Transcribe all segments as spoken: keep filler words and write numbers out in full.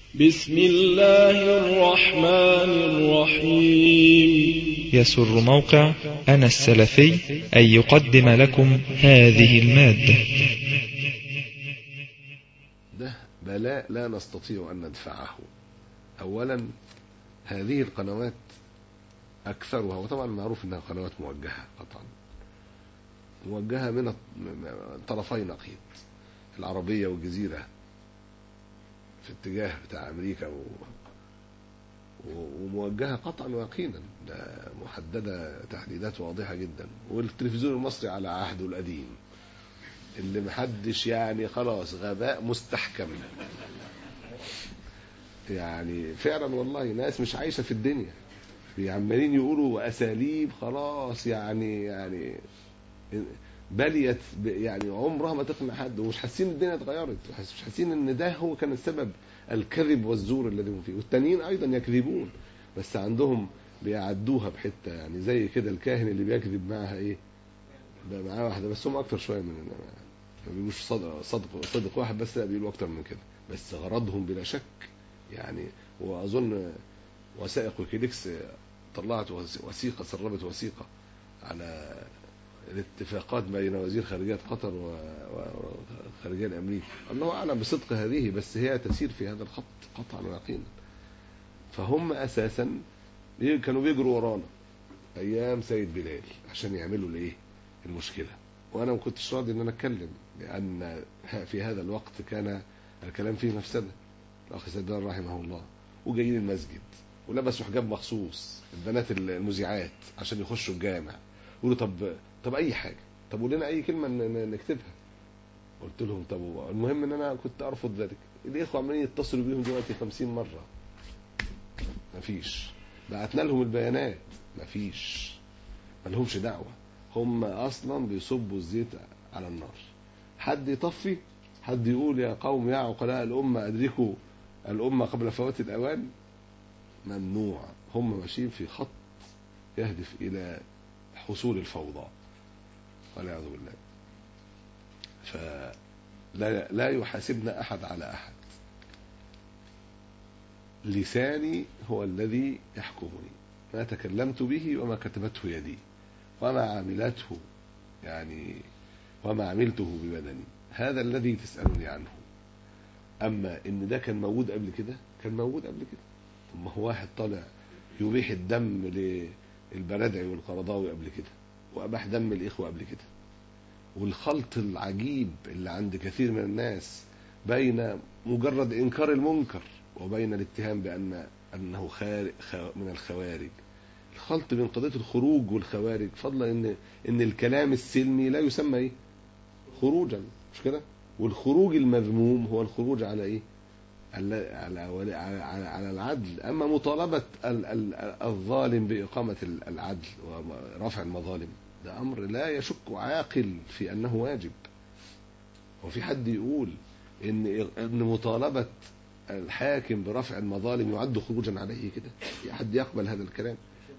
بسم الله الرحمن الرحيم. يسر موقع أنا السلفي أن يقدم لكم هذه المادة. ده بلاء لا نستطيع أن ندفعه. أولا هذه القنوات أكثرها، وطبعا معروف أنها قنوات موجهة قطعا، موجهة من طرفي نقيض، العربية والجزيرة في اتجاه بتاع أمريكا و... وموجهة قطعا ويقينا، ده محددة تحديدات واضحة جدا. والتلفزيون المصري على عهده القديم اللي محدش يعني خلاص غباء مستحكم، يعني فعلا والله ناس مش عايشة في الدنيا، عمالين يقولوا أساليب خلاص يعني يعني بليت يعني عمرها ما تقنع حد، ومش حاسين الدنيا اتغيرت، مش حاسين ان ده هو كان السبب، الكذب والزور الذي هم فيه. والتانيين ايضا يكذبون بس عندهم بيعدوها بحته، يعني زي كده الكاهن اللي بيكذب معها ايه بقى معاه واحده بس، هم اكتر شويه من ما بيقولوش صدق صدق صدق واحد بس، لا بيقولوا اكتر من كده، بس غرضهم بلا شك يعني. واظن وثائق ويكيليكس طلعت وثيقه، سربت وثيقه على الاتفاقات بين وزير خارجية قطر وخارجية الأمريكي، الله أعلم بصدق هذه، بس هي تسير في هذا الخط قطعا ويقينا. فهم أساسا كانوا بيجروا ورانا أيام سيد بلال عشان يعملوا الإيه المشكلة، وأنا ما كنتش راضي إن أنا أتكلم، لأن في هذا الوقت كان الكلام فيه مفسدة. الأخ سيد بلال رحمه الله وجايين المسجد ولبسوا حجاب مخصوص البنات المذيعات عشان يخشوا الجامع، يقولوا طب طب اي حاجه، طب قول لنا اي كلمه نكتبها. قلت لهم طب المهم ان انا كنت ارفض ذلك. الاخوه عمالين يتصلوا بيهم دلوقتي خمسين مره، مفيش. بعتنا لهم البيانات، مفيش، ما لهمش دعوه، هم اصلا بيصبوا الزيت على النار. حد يطفي، حد يقول يا قوم يا عقلاء الامه ادركوا الامه قبل فوات الاوان، ممنوع. هم ماشيين في خط يهدف الى حصول الفوضى والعياذ بالله. فلا لا يحاسبنا احد على احد، لساني هو الذي يحكمني، ما تكلمت به وما كتبته يدي وما عملته يعني وما عملته ببدني، هذا الذي تسألني عنه. اما ان ده كان موجود قبل كده، كان موجود قبل كده. ثم هو واحد طالع يبيح الدم للبرادعي والقرضاوي قبل كده، وأباح دم الإخوة قبل كده. والخلط العجيب اللي عند كثير من الناس بين مجرد إنكار المنكر وبين الاتهام بأن أنه خارج من الخوارج، الخلط بين قضية الخروج والخوارج، فضلا إن إن الكلام السلمي لا يسمى إيه خروجا، مش كده؟ والخروج المذموم هو الخروج على إيه؟ على على على, على العدل. أما مطالبة الظالم بإقامة العدل ورفع المظالم، ده أمر لا يشك عاقل في أنه واجب. وفي حد يقول إن إن مطالبة الحاكم برفع المظالم يعد خروجا عليه كده؟ في حد يقبل هذا الكلام؟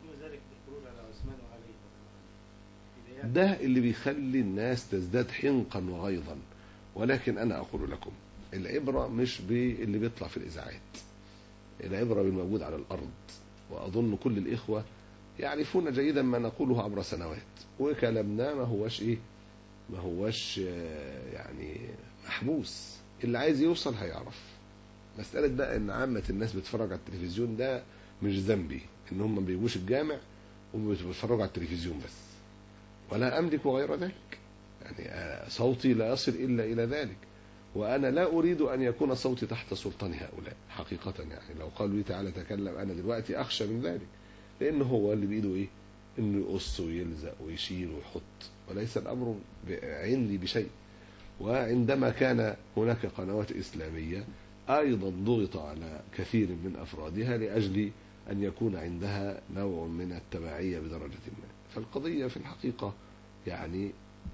ده اللي بيخلي الناس تزداد حنقا وغيظا. ولكن أنا أقول لكم العبرة مش باللي بيطلع في الإذاعات، العبرة بالموجود على الأرض. وأظن كل الإخوة يعرفون جيدا ما نقوله عبر سنوات، وكلامنا ما هوش إيه ما هوش يعني محبوس، اللي عايز يوصل هيعرف. مسألة بقى إن عامة الناس بتتفرج على التلفزيون ده مش ذنبي، إن هم ما بيجوش الجامع وبيتفرجوا على التلفزيون بس، ولا أملك غير ذلك، يعني صوتي لا يصل إلا إلى ذلك. وأنا لا أريد أن يكون صوتي تحت سلطان هؤلاء حقيقة، يعني لو قالوا لي تعالى تكلم أنا دلوقتي أخشى من ذلك، لأنه هو اللي بإيده إيه إنه يقص ويلزق ويشيل ويحط، وليس الأمر عندي بشيء. وعندما كان هناك قنوات إسلامية أيضا ضغط على كثير من أفرادها لأجل أن يكون عندها نوع من التبعية بدرجة ما. فالقضية في الحقيقة يعني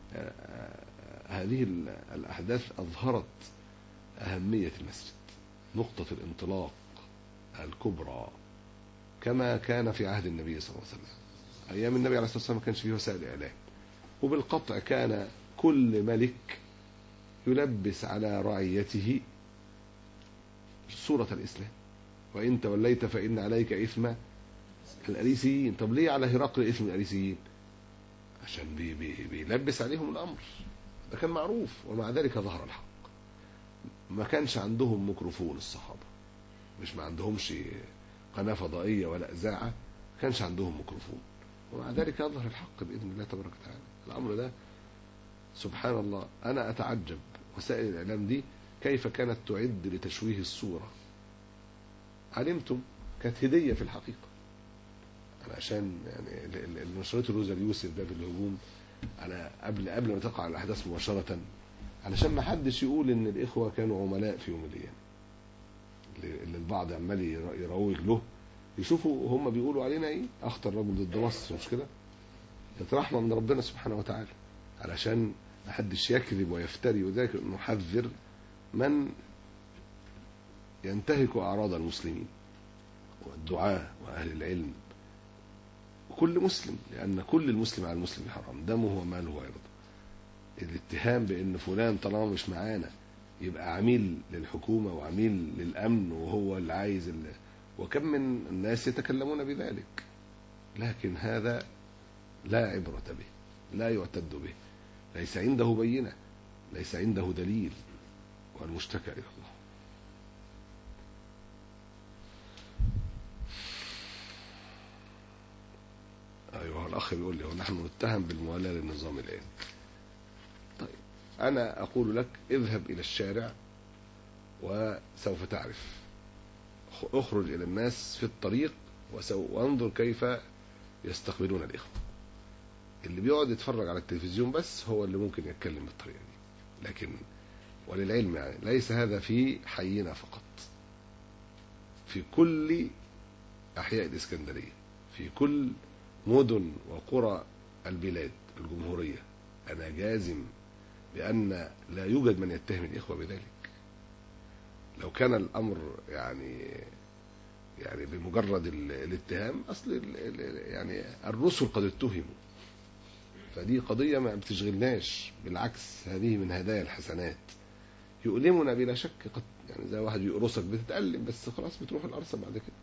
هذه الأحداث أظهرت أهمية المسجد، نقطة الانطلاق الكبرى، كما كان في عهد النبي صلى الله عليه وسلم. أيام النبي عليه الصلاة والسلام ما كانش فيه وسائل إعلام، وبالقطع كان كل ملك يلبس على رعيته صورة الإسلام. وإن توليت فإن عليك إثم الأريسيين. طب ليه على هرقل إثم الأريسيين؟ عشان بي بي بيلبس عليهم الأمر، ده كان معروف. ومع ذلك ظهر الحق. ما كانش عندهم ميكروفون الصحابة، مش ما عندهمش قناة فضائية ولا إذاعة، ما كانش عندهم ميكروفون، ومع ذلك يظهر الحق بإذن الله تبارك وتعالى. الأمر ده سبحان الله. أنا أتعجب وسائل الإعلام دي كيف كانت تعد لتشويه الصورة. علمتم كانت هدية في الحقيقة. أنا عشان يعني اللي نشرته روزا اليوسف ده في الهجوم، أنا قبل قبل ما تقع الأحداث مباشرة، علشان ما حدش يقول إن الإخوة كانوا عملاء في يوم من الأيام، اللي البعض عمال يروج له، يشوفوا هم بيقولوا علينا إيه، أخطر رجل ضد مصر، مش كده؟ كانت رحمة من ربنا سبحانه وتعالى، علشان ما حدش يكذب ويفتري. وذلك نحذر من ينتهك أعراض المسلمين والدعاة وأهل العلم وكل مسلم، لأن كل المسلم على المسلم حرام، دمه وماله وعرضه. الاتهام بأن فلان طالما مش معانا يبقى عميل للحكومة وعميل للأمن وهو اللي عايز اللي. وكم من الناس يتكلمون بذلك، لكن هذا لا عبرة به، لا يعتد به، ليس عنده بينة، ليس عنده دليل، والمشتكى إلى الله. أيوة الأخ بيقول لي ونحن نتهم بالموالاة للنظام الآن. طيب أنا أقول لك اذهب إلى الشارع وسوف تعرف، اخرج إلى الناس في الطريق وانظر كيف يستقبلون الإخوة. اللي بيقعد يتفرج على التلفزيون بس هو اللي ممكن يتكلم بالطريقة دي، لكن وللعلم يعني ليس هذا في حينا فقط، في كل أحياء الإسكندرية، في كل مدن وقرى البلاد الجمهورية. أنا جازم بأن لا يوجد من يتهم الإخوة بذلك. لو كان الأمر يعني يعني بمجرد الاتهام، أصل يعني الرسل قد اتهموا، فدي قضية ما بتشغلناش، بالعكس هذه من هدايا الحسنات يؤلمنا بلا شك. قد يعني زي واحد يقرصك بتتألم، بس خلاص بتروح القرصة بعد كده.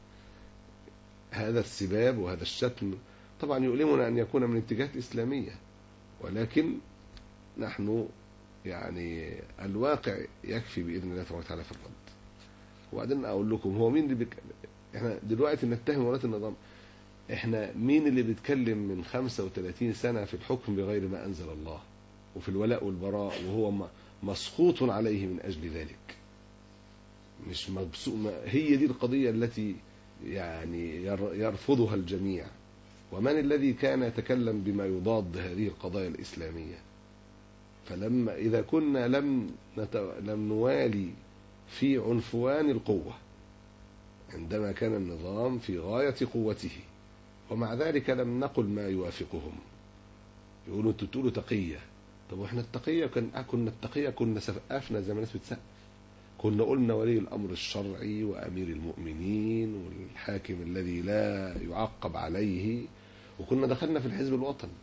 هذا السباب وهذا الشتم طبعا يؤلمنا أن يكون من اتجاهات إسلامية، ولكن نحن يعني الواقع يكفي بإذن الله تبارك وتعالى في الرد. وبعدين أقول لكم هو مين اللي بك... احنا دلوقتي نتهم ولاة النظام، احنا مين اللي بيتكلم من خمسة وثلاثين سنة في الحكم بغير ما أنزل الله وفي الولاء والبراء وهو مسخوط عليه من أجل ذلك؟ مش مبسوط. هي دي القضية التي يعني يرفضها الجميع. ومن الذي كان يتكلم بما يضاد هذه القضايا الإسلامية؟ فلما إذا كنا لم نت... لم نوالي في عنفوان القوة عندما كان النظام في غاية قوته، ومع ذلك لم نقل ما يوافقهم، يقولوا انتوا تقولوا تقية. طب واحنا التقية كنا كنا التقية كنا سقفنا زي ما الناس بتسقف، كنا قلنا ولي الأمر الشرعي وأمير المؤمنين والحاكم الذي لا يعقب عليه، وكنا دخلنا في الحزب الوطني.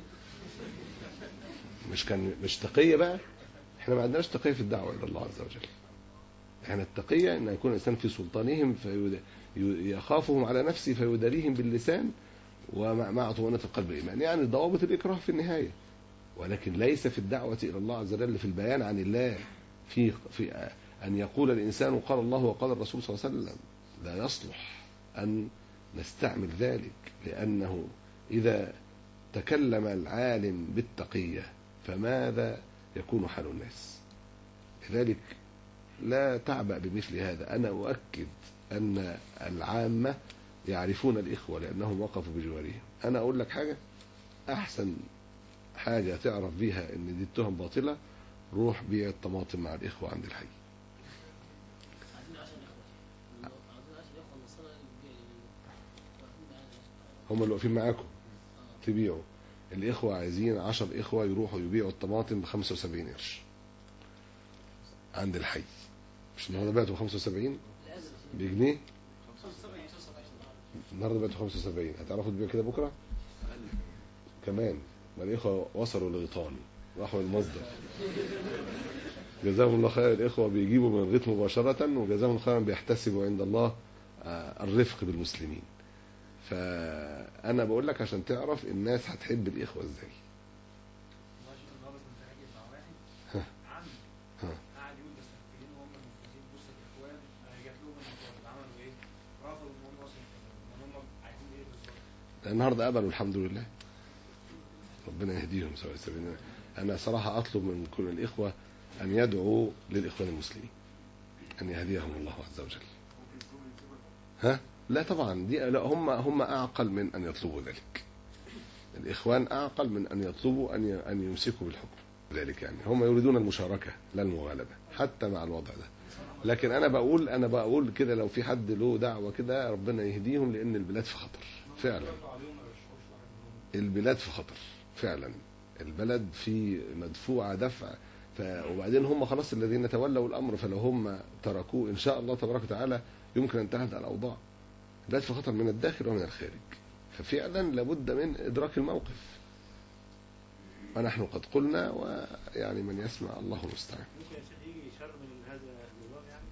مش كان مش تقية بقى. احنا ما عندناش تقية في الدعوة إلى الله عز وجل. احنا التقية ان يكون الإنسان في سلطانهم فيخافهم على نفسه فيداريهم باللسان ومع طمأنينة القلب الإيمان، يعني ضوابط الإكراه في النهاية، ولكن ليس في الدعوة إلى الله عز وجل في البيان عن الله، في في أن يقول الإنسان قال الله وقال الرسول صلى الله عليه وسلم. لا يصلح أن نستعمل ذلك، لأنه إذا تكلم العالم بالتقية فماذا يكون حال الناس؟ لذلك لا تعبأ بمثل هذا. أنا أؤكد أن العامة يعرفون الإخوة لأنهم وقفوا بجوارهم. أنا أقول لك حاجة، أحسن حاجة تعرف بيها أن دي التهم باطلة، روح بيع الطماطم مع الإخوة عند الحي. هم اللي واقفين معاكم تبيعوا. الإخوة عايزين عشر إخوة يروحوا يبيعوا الطماطم بخمسة وسبعين قرش عند الحي. مش النهارده بعته خمسة وسبعين بجنيه، النهارده بعته خمسة وسبعين. هتعرفوا تبيعوا كده بكره كمان؟ ما الإخوة وصلوا لغيطان، راحوا المصدر. جزاهم الله خير. الإخوة بيجيبوا من الغيط مباشرة، وجزاهم خيرا بيحتسبوا عند الله الرفق بالمسلمين. فأنا بقول لك عشان تعرف الناس هتحب الإخوة إزاي. ها ها قاعد يقول بس المسلمين هم المفروضين بص الاخوان جات لهم المطالب عملوا ايه؟ رفضوا ان هم اصلا ان هم عايزين ايه بالظبط؟ النهارده قبلوا الحمد لله، ربنا يهديهم سواء السبيل. انا صراحه اطلب من كل الاخوه ان يدعوا للاخوان المسلمين ان يهديهم الله عز وجل. ها لا طبعا دي لا، هم هم اعقل من ان يطلبوا ذلك. الاخوان اعقل من ان يطلبوا ان ان يمسكوا بالحكم ذلك، يعني هم يريدون المشاركه لا المغالبه حتى مع الوضع ده. لكن انا بقول انا بقول كده لو في حد له دعوه كده ربنا يهديهم، لان البلاد في خطر فعلا. البلاد في خطر فعلا، البلد في مدفوعه دفع. ف... وبعدين هم خلاص الذين تولوا الامر، فلو هم تركوه ان شاء الله تبارك وتعالى يمكن ان تهدأ الاوضاع. البلاد في خطر من الداخل ومن الخارج، ففعلا لابد من ادراك الموقف. ونحن قد قلنا، ويعني من يسمع الله المستعان. ممكن يا شيخ يجي شر من هذا النظام يعني؟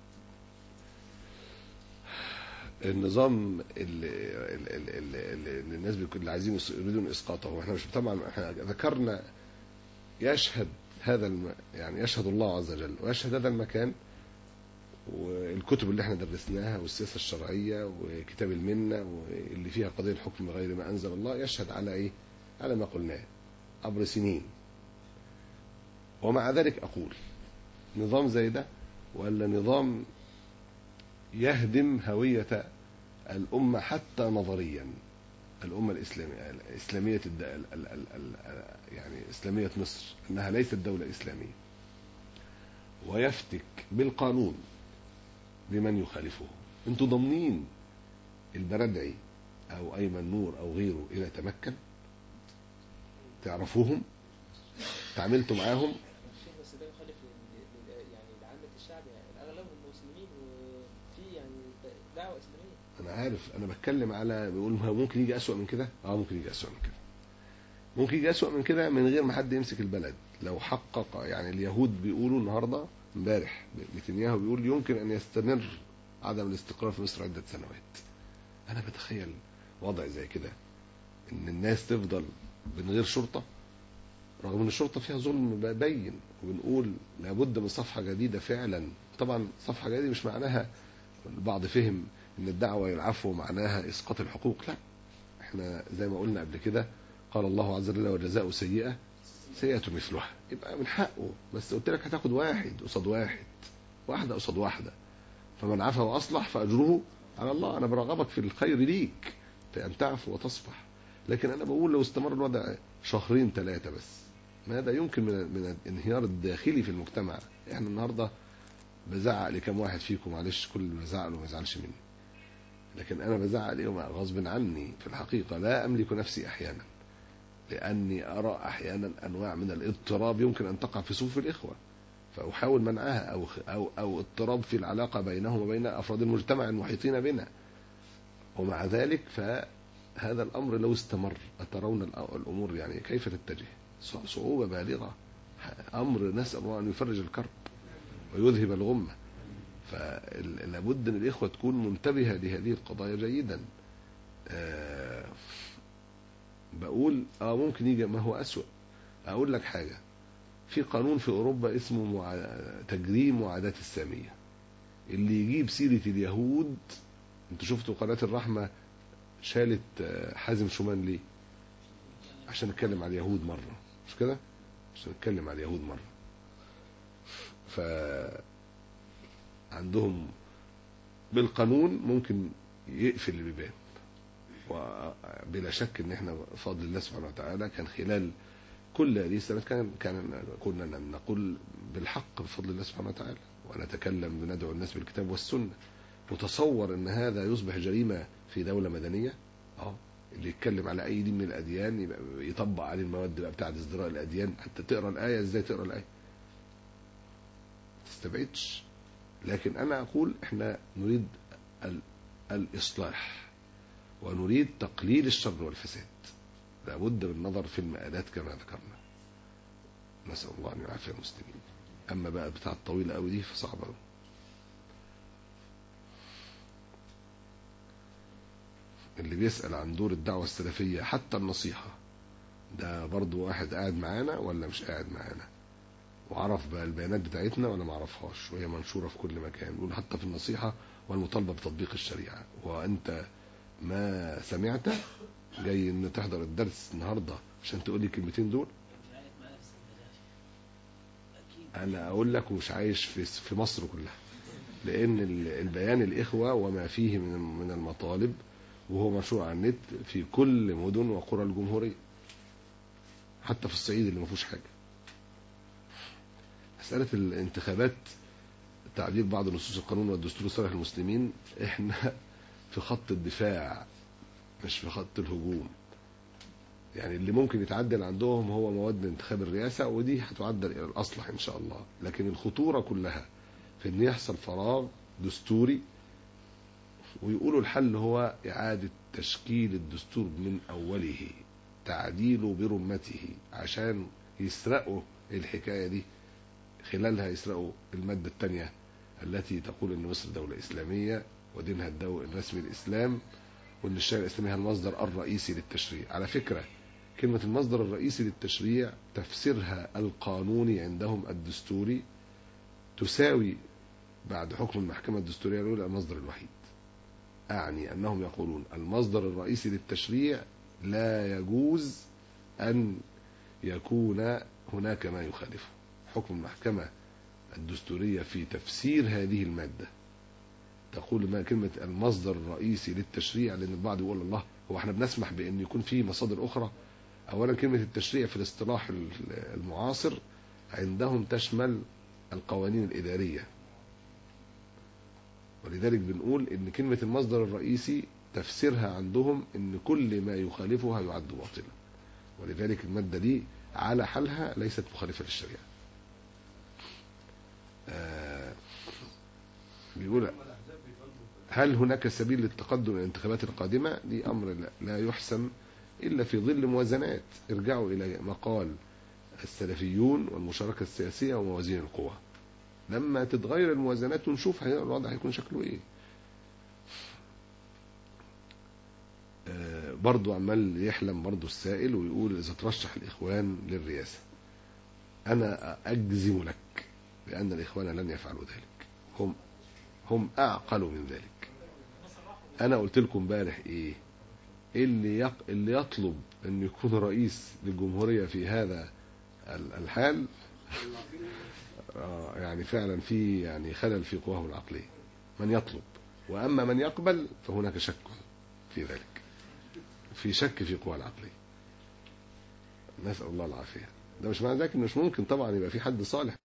النظام اللي, اللي, اللي, اللي الناس اللي عايزين يريدون اسقاطه، احنا مش طبعا احنا ذكرنا يشهد هذا الم... يعني يشهد الله عز وجل ويشهد هذا المكان والكتب اللي احنا درسناها والسياسه الشرعيه وكتاب المنه واللي فيها قضيه الحكم بغير ما انزل الله، يشهد على ايه؟ على ما قلناه عبر سنين. ومع ذلك اقول نظام زي ده ولا نظام يهدم هويه الامه حتى نظريا، الامه الاسلاميه اسلاميه الد... ال... ال... ال... ال... يعني اسلاميه مصر انها ليست دوله اسلاميه، ويفتك بالقانون بمن يخالفه. انتوا ضامنين البردعي او ايمن نور او غيره اذا تمكن تعرفوهم؟ تعاملتوا معاهم؟ بس ده يخالف يعني لعامة الشعب، يعني اغلبهم مسلمين وفي يعني دعوة اسلامية. انا عارف، انا بتكلم على بيقول ممكن يجي اسوأ من كده. اه ممكن يجي اسوأ من كده، ممكن يجي اسوأ من كده من غير ما حد يمسك البلد. لو حقق يعني اليهود بيقولوا النهارده امبارح نتنياهو بيقول يمكن ان يستمر عدم الاستقرار في مصر عدة سنوات. انا بتخيل وضع زي كده ان الناس تفضل من غير شرطة، رغم ان الشرطة فيها ظلم بين، وبنقول لابد من صفحة جديدة فعلا. طبعا صفحة جديدة مش معناها البعض فهم ان الدعوة العفو معناها اسقاط الحقوق، لا. احنا زي ما قلنا قبل كده قال الله عز وجل وجزاء سيئة سيئة مثلها، يبقى من حقه. بس قلت لك هتاخد واحد قصاد واحد، واحدة قصاد واحدة. فمن عفا وأصلح فأجره على الله. أنا برغبك في الخير ليك في أن تعفو وتصفح. لكن أنا بقول لو استمر الوضع شهرين ثلاثة بس، ماذا يمكن من من الانهيار الداخلي في المجتمع؟ احنا النهارده بزعق لكم واحد فيكم، معلش كل اللي بزعق له ما يزعلش مني، لكن أنا بزعق ليهم غصب عني. في الحقيقة لا أملك نفسي أحيانا، لأني أرى أحيانا أنواع من الاضطراب يمكن أن تقع في صفوف الإخوة، فأحاول منعها، أو أو أو اضطراب في العلاقة بينهم وبين أفراد المجتمع المحيطين بنا. ومع ذلك فهذا الأمر لو استمر أترون الأمور يعني كيف تتجه؟ صعوبة بالغة، أمر نسأل الله أن يفرج الكرب ويذهب الغمة. فلابد أن الإخوة تكون منتبهة لهذه القضايا جيدا. أه بقول اه ممكن يجي ما هو أسوأ. أقول لك حاجة، في قانون في أوروبا اسمه مع... تجريم معاداة السامية. اللي يجيب سيرة اليهود، انتوا شفتوا قناة الرحمة شالت حازم شومان ليه؟ عشان نتكلم على اليهود مرة، مش كده؟ عشان نتكلم على اليهود مرة. ف عندهم بالقانون ممكن يقفل البيبان. وبلا شك ان احنا بفضل الله سبحانه وتعالى كان خلال كل هذه السنة كان كان كنا نقول بالحق بفضل الله سبحانه وتعالى، ونتكلم بندعو الناس بالكتاب والسنة. متصور ان هذا يصبح جريمة في دولة مدنية؟ اه اللي يتكلم على اي دين من الاديان يبقى يطبق عليه المواد بقى بتاعه ازدراء الاديان. حتى تقرا الايه ازاي تقرا الايه؟ تستبعدش. لكن انا اقول احنا نريد الاصلاح ونريد تقليل الشر والفساد، لابد من النظر في المآلات كما ذكرنا. نسأل الله أن يعافي المسلمين. أما بقى بتاع الطويلة قوي دي فصعبة قوي. اللي بيسأل عن دور الدعوة السلفية حتى النصيحة، ده برضو واحد قاعد معانا ولا مش قاعد معانا، وعرف بقى البيانات بتاعتنا ولا ما عرفهاش، وهي منشورة في كل مكان. يقول حتى في النصيحة والمطالبة بتطبيق الشريعة، وأنت ما سمعت جاي إن تحضر الدرس النهاردة عشان تقول لي الكلمتين دول؟ أنا أقول لك ومش عايش في في مصر كلها، لأن البيان الإخوة وما فيه من من المطالب وهو مشروع على النت في كل مدن وقرى الجمهورية، حتى في الصعيد اللي ما فيهوش حاجة. مسألة الانتخابات، تعديل بعض نصوص القانون والدستور لصالح المسلمين، احنا في خط الدفاع مش في خط الهجوم. يعني اللي ممكن يتعدل عندهم هو مواد انتخاب الرئاسة، ودي هتعدل إلى الأصلح إن شاء الله، لكن الخطورة كلها في أن يحصل فراغ دستوري، ويقولوا الحل هو إعادة تشكيل الدستور من أوله، تعديله برمته، عشان يسرقوا الحكاية دي، خلالها يسرقوا المادة الثانية التي تقول أن مصر دولة إسلامية ودينها الدولة الرسمي الإسلام، وأن الشريعة الإسلامية المصدر الرئيسي للتشريع. على فكرة كلمة المصدر الرئيسي للتشريع تفسيرها القانوني عندهم الدستوري تساوي بعد حكم المحكمة الدستورية الأولى المصدر الوحيد. أعني أنهم يقولون المصدر الرئيسي للتشريع لا يجوز أن يكون هناك ما يخالفه. حكم المحكمة الدستورية في تفسير هذه المادة تقول ما كلمة المصدر الرئيسي للتشريع، لأن البعض يقول الله هو احنا بنسمح بأن يكون فيه مصادر أخرى؟ أولا كلمة التشريع في الاصطلاح المعاصر عندهم تشمل القوانين الإدارية، ولذلك بنقول ان كلمة المصدر الرئيسي تفسيرها عندهم ان كل ما يخالفها يعد باطلا، ولذلك المادة دي على حالها ليست مخالفة للشريعة. آه بيقول هل هناك سبيل للتقدم للانتخابات القادمة؟ دي أمر لا يحسم إلا في ظل موازنات. ارجعوا إلى مقال السلفيون والمشاركة السياسية وموازين القوى، لما تتغير الموازنات ونشوف الوضع هيكون شكله ايه. آه برضو عمال يحلم برضو السائل ويقول إذا ترشح الإخوان للرئاسة، أنا أجزم لك بأن الإخوان لن يفعلوا ذلك، هم هم أعقل من ذلك. أنا قلت لكم امبارح إيه اللي يق... اللي يطلب أن يكون رئيس للجمهورية في هذا الحال آه يعني فعلا في يعني خلل في قواه العقلية من يطلب، وأما من يقبل فهناك شك في ذلك، في شك في قواه العقلية. نسأل الله العافية. ده مش معنى ذلك إنه مش ممكن طبعا يبقى في حد صالح